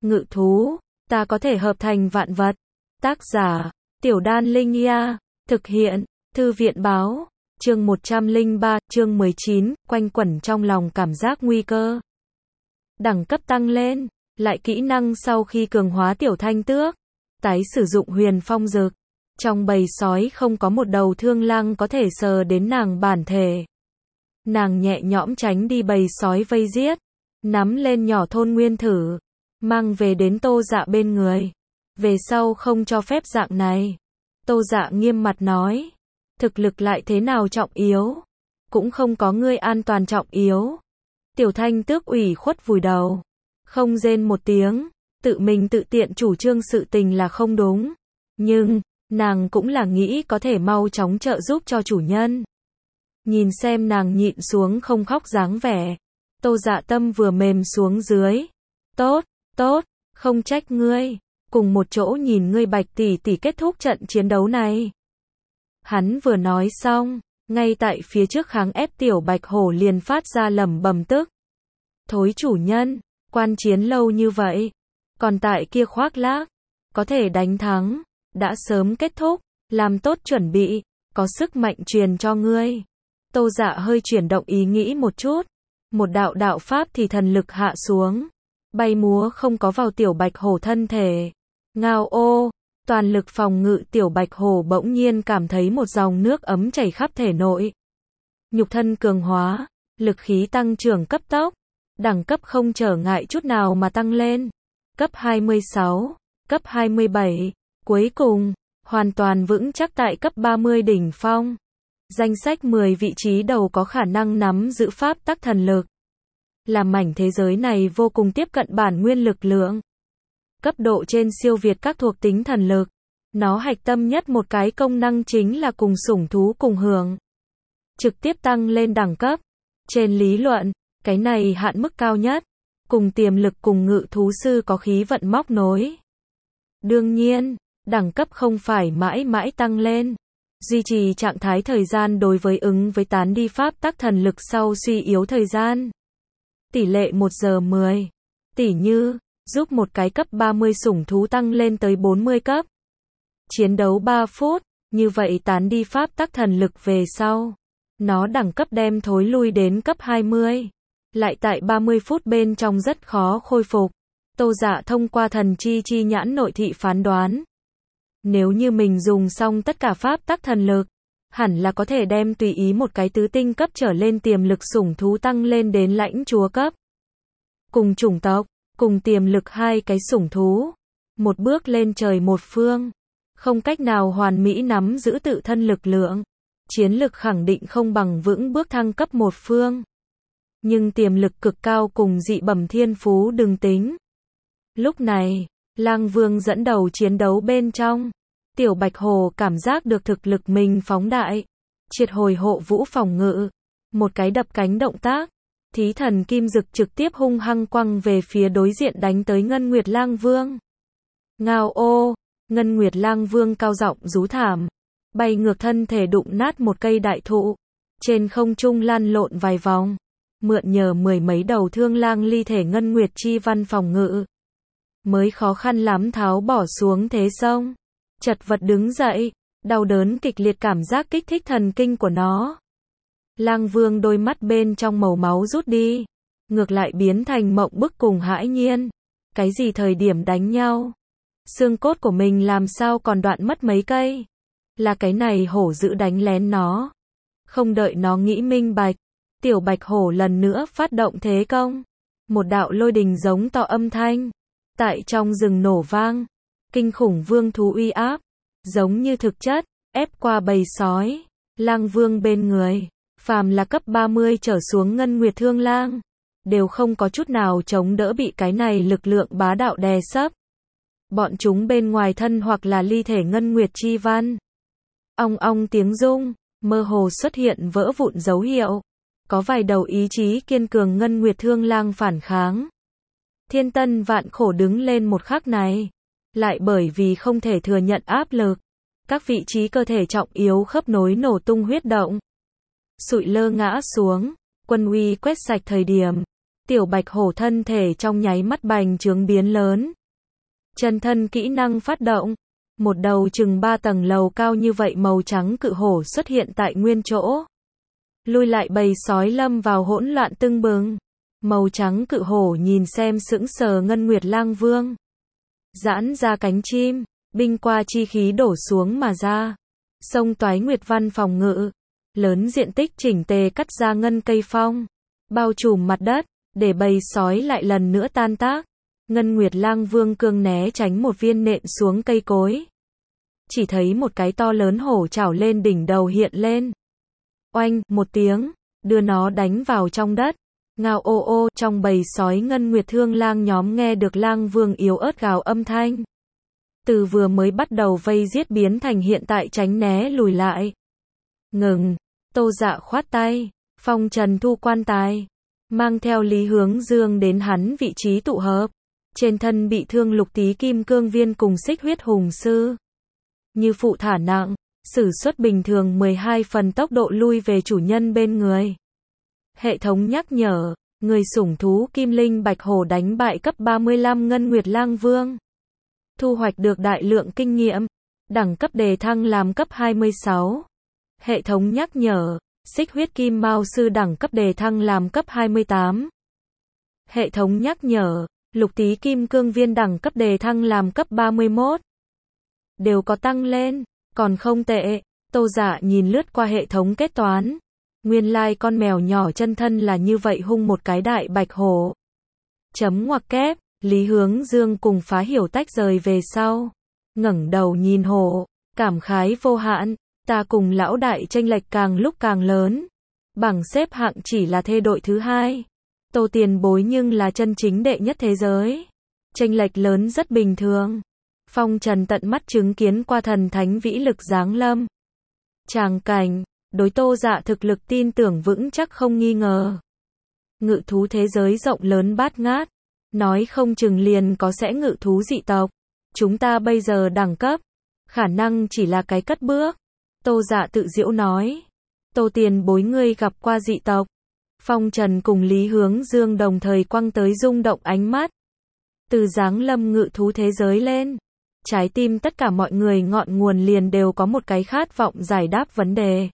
ngự thú, ta có thể hợp thành vạn vật. Tác giả, Tiểu Đan Linh Nha, thực hiện, Thư viện báo, chương 103, chương 19, quanh quẩn trong lòng cảm giác nguy cơ. Đẳng cấp tăng lên, lại kỹ năng sau khi cường hóa tiểu thanh tước, tái sử dụng huyền phong dực. Trong bầy sói không có một đầu thương lang có thể sờ đến nàng bản thể. Nàng nhẹ nhõm tránh đi bầy sói vây giết, nắm lên nhỏ thôn nguyên thử, mang về đến Tô Dạ bên người. Về sau không cho phép dạng này. Tô Dạ nghiêm mặt nói, thực lực lại thế nào trọng yếu, cũng không có ngươi an toàn trọng yếu. Tiểu thanh tước ủy khuất vùi đầu, không rên một tiếng, tự mình tự tiện chủ trương sự tình là không đúng. Nhưng, nàng cũng là nghĩ có thể mau chóng trợ giúp cho chủ nhân. Nhìn xem nàng nhịn xuống không khóc dáng vẻ, Tô Dạ tâm vừa mềm xuống dưới. Tốt, tốt, không trách ngươi, cùng một chỗ nhìn ngươi Bạch tỷ tỷ kết thúc trận chiến đấu này. Hắn vừa nói xong, ngay tại phía trước kháng ép tiểu bạch hổ liền phát ra lẩm bẩm tức. Thối chủ nhân, quan chiến lâu như vậy, còn tại kia khoác lác, có thể đánh thắng, đã sớm kết thúc, làm tốt chuẩn bị, có sức mạnh truyền cho ngươi. Tô Dạ hơi chuyển động ý nghĩ một chút, một đạo pháp thì thần lực hạ xuống, bay múa không có vào tiểu bạch hổ thân thể. Ngao ô, toàn lực phòng ngự tiểu bạch hổ bỗng nhiên cảm thấy một dòng nước ấm chảy khắp thể nội. Nhục thân cường hóa, lực khí tăng trưởng cấp tốc, đẳng cấp không trở ngại chút nào mà tăng lên. Cấp 26, cấp 27, cuối cùng, hoàn toàn vững chắc tại cấp 30 đỉnh phong. Danh sách 10 vị trí đầu có khả năng nắm giữ pháp tắc thần lực. Làm mảnh thế giới này vô cùng tiếp cận bản nguyên lực lượng. Cấp độ trên siêu việt các thuộc tính thần lực. Nó hạch tâm nhất một cái công năng chính là cùng sủng thú cùng hưởng. Trực tiếp tăng lên đẳng cấp. Trên lý luận, cái này hạn mức cao nhất. Cùng tiềm lực cùng ngự thú sư có khí vận móc nối. Đương nhiên, đẳng cấp không phải mãi mãi tăng lên. Duy trì trạng thái thời gian đối với ứng với tán đi pháp tắc thần lực sau suy yếu thời gian. Tỷ lệ 1 giờ 10. Tỷ như, giúp một cái cấp 30 sủng thú tăng lên tới 40 cấp. Chiến đấu 3 phút, như vậy tán đi pháp tắc thần lực về sau. Nó đẳng cấp đem thối lui đến cấp 20. Lại tại 30 phút bên trong rất khó khôi phục. Tô Dạ thông qua thần chi nhãn nội thị phán đoán. Nếu như mình dùng xong tất cả pháp tắc thần lực, hẳn là có thể đem tùy ý một cái tứ tinh cấp trở lên tiềm lực sủng thú tăng lên đến lãnh chúa cấp. Cùng chủng tộc, cùng tiềm lực hai cái sủng thú, một bước lên trời một phương, không cách nào hoàn mỹ nắm giữ tự thân lực lượng, chiến lực khẳng định không bằng vững bước thăng cấp một phương. Nhưng tiềm lực cực cao cùng dị bẩm thiên phú đừng tính. Lúc này, Lang Vương dẫn đầu chiến đấu bên trong. Tiểu Bạch Hổ cảm giác được thực lực mình phóng đại. Triệt hồi hộ vũ phòng ngự. Một cái đập cánh động tác. Thí thần kim dực trực tiếp hung hăng quăng về phía đối diện đánh tới Ngân Nguyệt Lang Vương. Ngao ô, Ngân Nguyệt Lang Vương cao giọng rú thảm. Bay ngược thân thể đụng nát một cây đại thụ. Trên không trung lăn lộn vài vòng. Mượn nhờ 10 mấy đầu thương lang ly thể Ngân Nguyệt chi văn phòng ngự. Mới khó khăn lắm tháo bỏ xuống thế sông. Chật vật đứng dậy, đau đớn kịch liệt cảm giác kích thích thần kinh của nó. Lang Vương đôi mắt bên trong màu máu rút đi, ngược lại biến thành mộng bức cùng hãi nhiên. Cái gì thời điểm đánh nhau? Xương cốt của mình làm sao còn đoạn mất mấy cây? Là cái này hổ dữ đánh lén nó. Không đợi nó nghĩ minh bạch, tiểu bạch hổ lần nữa phát động thế công. Một đạo lôi đình giống to âm thanh. Tại trong rừng nổ vang. Kinh khủng vương thú uy áp, giống như thực chất, ép qua bầy sói. Lang Vương bên người, phàm là cấp 30 trở xuống Ngân Nguyệt Thương Lang, đều không có chút nào chống đỡ bị cái này lực lượng bá đạo đè sấp. Bọn chúng bên ngoài thân hoặc là ly thể Ngân Nguyệt chi văn. Ong ong tiếng rung, mơ hồ xuất hiện vỡ vụn dấu hiệu. Có vài đầu ý chí kiên cường Ngân Nguyệt Thương Lang phản kháng. Thiên tân vạn khổ đứng lên một khắc này. Lại bởi vì không thể thừa nhận áp lực, các vị trí cơ thể trọng yếu khớp nối nổ tung huyết động. Sụi lơ ngã xuống, quân uy quét sạch thời điểm, Tiểu bạch hổ thân thể trong nháy mắt bành trướng biến lớn. Chân thân kỹ năng phát động. Một đầu chừng 3 tầng lầu cao như vậy màu trắng cự hổ xuất hiện tại nguyên chỗ. Lui lại bầy sói lâm vào hỗn loạn tưng bừng. Màu trắng cự hổ nhìn xem sững sờ Ngân Nguyệt Lang Vương. Giãn ra cánh chim, binh qua chi khí đổ xuống mà ra. Sông Toái Nguyệt Văn phòng ngự. Lớn diện tích chỉnh tề cắt ra ngân cây phong. Bao trùm mặt đất, để bầy sói lại lần nữa tan tác. Ngân Nguyệt Lang Vương cương né tránh một viên nện xuống cây cối. Chỉ thấy một cái to lớn hổ trảo lên đỉnh đầu hiện lên. Oanh, một tiếng, đưa nó đánh vào trong đất. Ngao ô ô, trong bầy sói Ngân Nguyệt Thương Lang nhóm nghe được Lang Vương yếu ớt gào âm thanh. Từ vừa mới bắt đầu vây giết biến thành hiện tại tránh né lùi lại. Ngừng, Tô Dạ khoát tay, phong trần thu quan tài. Mang theo Lý Hướng Dương đến hắn vị trí tụ hợp. Trên thân bị thương Lục Tý Kim Cương Viên cùng Xích Huyết Hùng Sư. Như phụ thả nặng, sử xuất bình thường 12 phần tốc độ lui về chủ nhân bên người. Hệ thống nhắc nhở, người sủng thú Kim Linh Bạch Hổ đánh bại cấp 35 Ngân Nguyệt Lang Vương. Thu hoạch được đại lượng kinh nghiệm, đẳng cấp đề thăng làm cấp 26. Hệ thống nhắc nhở, Xích Huyết Kim Mao Sư đẳng cấp đề thăng làm cấp 28. Hệ thống nhắc nhở, Lục Tý Kim Cương Viên đẳng cấp đề thăng làm cấp 31. Đều có tăng lên, còn không tệ. Tô Dạ nhìn lướt qua hệ thống kết toán. Nguyên lai con mèo nhỏ chân thân là như vậy hung một cái đại bạch hổ. Chấm ngoặc kép, Lý Hướng Dương cùng Phá Hiểu tách rời về sau. Ngẩng đầu nhìn hổ, cảm khái vô hạn, ta cùng lão đại chênh lệch càng lúc càng lớn. Bảng xếp hạng chỉ là thê đội thứ 2. Tô Tiền Bối nhưng là chân chính đệ nhất thế giới. Chênh lệch lớn rất bình thường. Phong Trần tận mắt chứng kiến qua thần thánh vĩ lực giáng lâm. Tràng cảnh, đối Tô Dạ thực lực tin tưởng vững chắc không nghi ngờ. Ngự thú thế giới rộng lớn bát ngát, nói không chừng liền có sẽ ngự thú dị tộc. Chúng ta bây giờ đẳng cấp, khả năng chỉ là cái cất bước. Tô Dạ tự giễu nói. Tô Tiền Bối ngươi gặp qua dị tộc. Phong Trần cùng Lý Hướng Dương đồng thời quăng tới rung động ánh mắt. Từ giáng lâm ngự thú thế giới lên, trái tim tất cả mọi người ngọn nguồn liền đều có một cái khát vọng giải đáp vấn đề.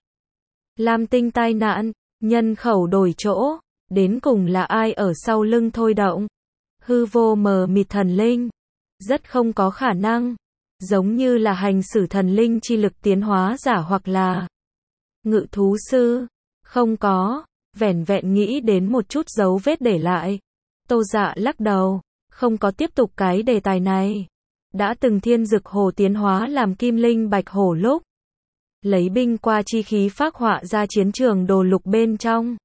Lam Tinh tai nạn, nhân khẩu đổi chỗ, đến cùng là ai ở sau lưng thôi động? Hư vô mờ mịt thần linh, rất không có khả năng, giống như là hành xử thần linh chi lực tiến hóa giả hoặc là ngự thú sư, không có, vẻn vẹn nghĩ đến một chút dấu vết để lại. Tô Dạ lắc đầu, không có tiếp tục cái đề tài này. Đã từng thiên dực hổ tiến hóa làm Kim Linh Bạch Hổ lúc lấy binh qua chi khí phác họa ra chiến trường đồ lục bên trong.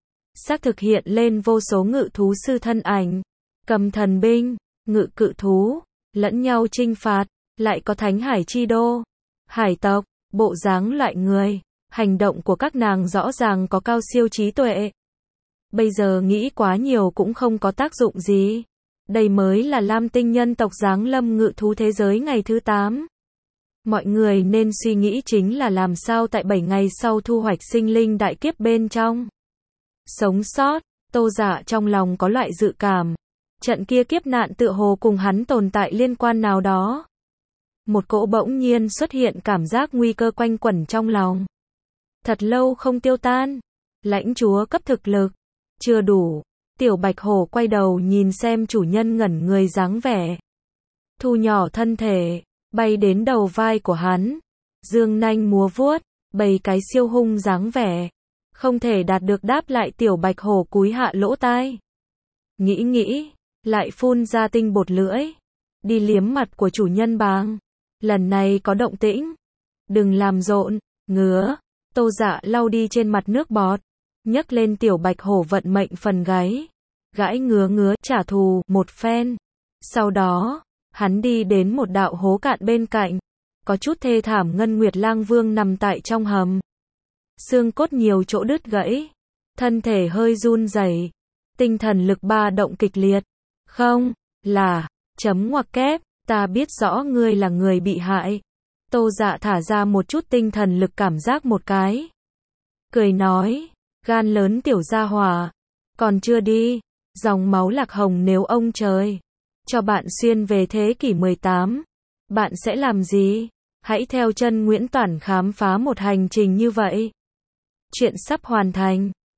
Xác thực hiện lên vô số ngự thú sư thân ảnh, cầm thần binh, ngự cự thú, lẫn nhau chinh phạt, lại có thánh hải chi đô, hải tộc, bộ dáng loại người, hành động của các nàng rõ ràng có cao siêu trí tuệ. Bây giờ nghĩ quá nhiều cũng không có tác dụng gì. Đây mới là Lam Tinh nhân tộc giáng lâm ngự thú thế giới ngày thứ 8. Mọi người nên suy nghĩ chính là làm sao tại 7 ngày sau thu hoạch sinh linh đại kiếp bên trong. Sống sót, Tô Dạ trong lòng có loại dự cảm. Trận kia kiếp nạn tựa hồ cùng hắn tồn tại liên quan nào đó. Một cỗ bỗng nhiên xuất hiện cảm giác nguy cơ quanh quẩn trong lòng. Thật lâu không tiêu tan. Lãnh chúa cấp thực lực. Chưa đủ. Tiểu bạch hổ quay đầu nhìn xem chủ nhân ngẩn người dáng vẻ. Thu nhỏ thân thể, bay đến đầu vai của hắn. Dương nanh múa vuốt, bày cái siêu hung dáng vẻ. Không thể đạt được đáp lại tiểu bạch hổ cúi hạ lỗ tai. Nghĩ, lại phun ra tinh bột lưỡi. Đi liếm mặt của chủ nhân bàng. Lần này có động tĩnh. Đừng làm rộn, ngứa. Tô Dạ lau đi trên mặt nước bọt. Nhấc lên tiểu bạch hổ vận mệnh phần gáy. Gãi ngứa trả thù một phen. Sau đó, hắn đi đến một đạo hố cạn bên cạnh. Có chút thê thảm Ngân Nguyệt Lang Vương nằm tại trong hầm. Xương cốt nhiều chỗ đứt gãy. Thân thể hơi run rẩy. Tinh thần lực ba động kịch liệt. Không, là, chấm ngoặc kép, ta biết rõ ngươi là người bị hại. Tô Dạ thả ra một chút tinh thần lực cảm giác một cái. Cười nói, gan lớn tiểu gia hỏa. Còn chưa đi. Dòng máu lạc hồng nếu ông trời cho bạn xuyên về thế kỷ 18, bạn sẽ làm gì? Hãy theo chân Nguyễn Toản khám phá một hành trình như vậy. Chuyện sắp hoàn thành.